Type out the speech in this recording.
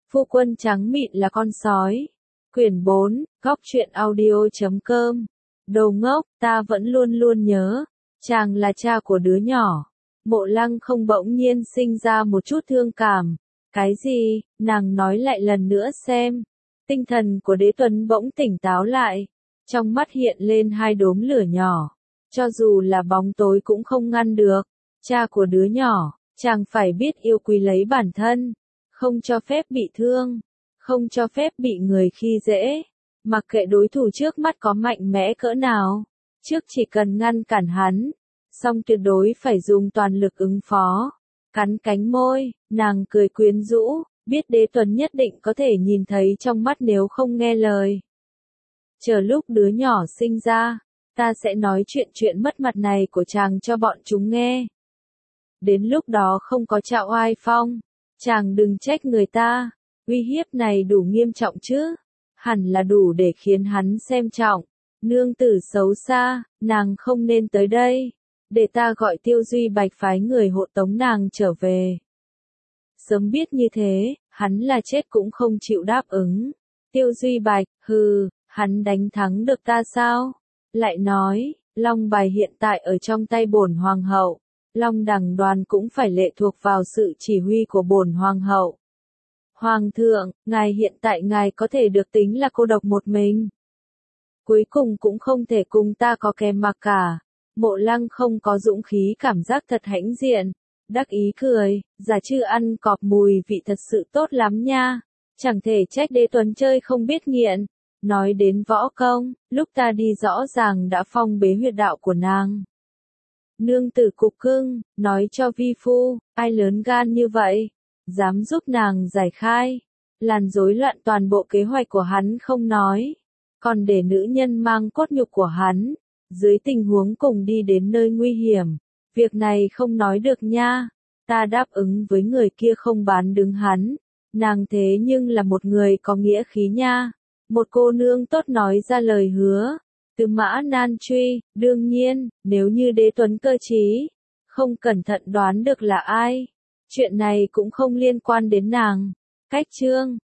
Phu quân trắng mịn là con sói. Quyển 4, góc truyện audio.com. Đồ ngốc, ta vẫn luôn luôn nhớ, chàng là cha của đứa nhỏ. Mộ Lăng không bỗng nhiên sinh ra một chút thương cảm. Cái gì, nàng nói lại lần nữa xem. Tinh thần của Đế Tuấn bỗng tỉnh táo lại. Trong mắt hiện lên hai đốm lửa nhỏ. Cho dù là bóng tối cũng không ngăn được. Cha của đứa nhỏ, chàng phải biết yêu quý lấy bản thân. Không cho phép bị thương. Không cho phép bị người khi dễ. Mặc kệ đối thủ trước mắt có mạnh mẽ cỡ nào. Trước chỉ cần ngăn cản hắn. Song tuyệt đối phải dùng toàn lực ứng phó. Cắn cánh môi, nàng cười quyến rũ, biết Đế Tuấn nhất định có thể nhìn thấy trong mắt nếu không nghe lời. Chờ lúc đứa nhỏ sinh ra, ta sẽ nói chuyện mất mặt này của chàng cho bọn chúng nghe. Đến lúc đó không có Trạo Oai Phong, chàng đừng trách người ta, uy hiếp này đủ nghiêm trọng chứ, hẳn là đủ để khiến hắn xem trọng. Nương tử xấu xa, nàng không nên tới đây. Để ta gọi Tiêu Duy Bạch phái người hộ tống nàng trở về. Sớm biết như thế, hắn là chết cũng không chịu đáp ứng. Tiêu Duy Bạch, hừ, hắn đánh thắng được ta sao? Lại nói, Long bài hiện tại ở trong tay bổn hoàng hậu. Long đằng đoàn cũng phải lệ thuộc vào sự chỉ huy của bổn hoàng hậu. Hoàng thượng, ngài hiện tại ngài có thể được tính là cô độc một mình. Cuối cùng cũng không thể cùng ta có kèm mà cả. Mộ Lăng không có dũng khí cảm giác thật hãnh diện. Đắc ý cười, giả chư ăn cọp mùi vị thật sự tốt lắm nha. Chẳng thể trách Đế Tuấn chơi không biết nghiện. Nói đến võ công, lúc ta đi rõ ràng đã phong bế huyệt đạo của nàng. Nương tử cục cưng, nói cho vi phu, ai lớn gan như vậy? Dám giúp nàng giải khai. Làm rối loạn toàn bộ kế hoạch của hắn không nói. Còn để nữ nhân mang cốt nhục của hắn. Dưới tình huống cùng đi đến nơi nguy hiểm. Việc này không nói được nha. Ta đáp ứng với người kia không bán đứng hắn. Nàng thế nhưng là một người có nghĩa khí nha. Một cô nương tốt nói ra lời hứa. Từ Mã Nan Truy, đương nhiên, nếu như Đế Tuấn cơ trí. Không cẩn thận đoán được là ai. Chuyện này cũng không liên quan đến nàng. Cách chương.